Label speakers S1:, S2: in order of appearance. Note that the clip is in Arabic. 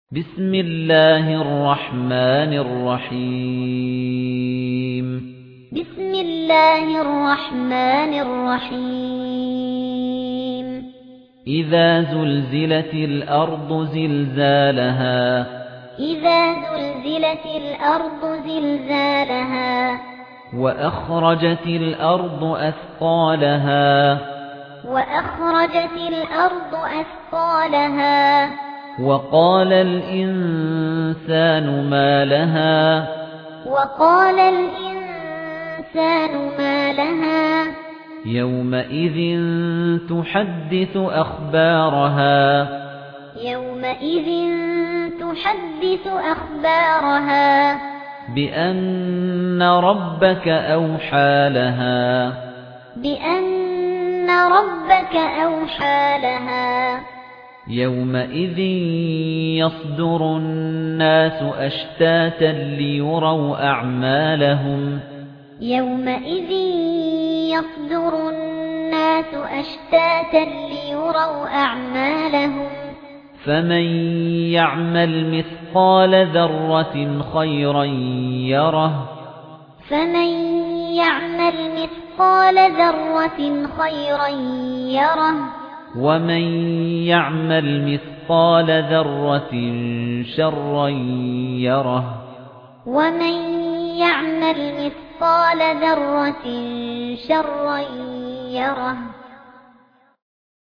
S1: بسم الله الرحمن الرحيم
S2: بسم الله الرحمن الرحيم
S1: إذا زلزلت الأرض زلزالها
S2: إذا زلزلت الأرض زلزالها
S1: وأخرجت الأرض أثقالها
S2: وأخرجت الأرض أثقالها
S1: وقال الإنسان ما لها
S2: وقال الإنسان ما لها
S1: يومئذ تحدث أخبارها
S2: يومئذ تحدث أخبارها
S1: بأن ربك أوحى لها
S2: بأن ربك أوحى لها
S1: يومئذ يصدر الناس أشتاتا ليروا أعمالهم
S2: يومئذ يصدر الناس أشتاتا ليروا أعمالهم
S1: فمن يعمل مثقال ذرة خيرا يره
S2: فمن يعمل مثقال ذرة خيرا يره
S1: ومن يعمل مثقال ذرة شرا يره
S2: ومن يعمل مثقال ذرة شرا يره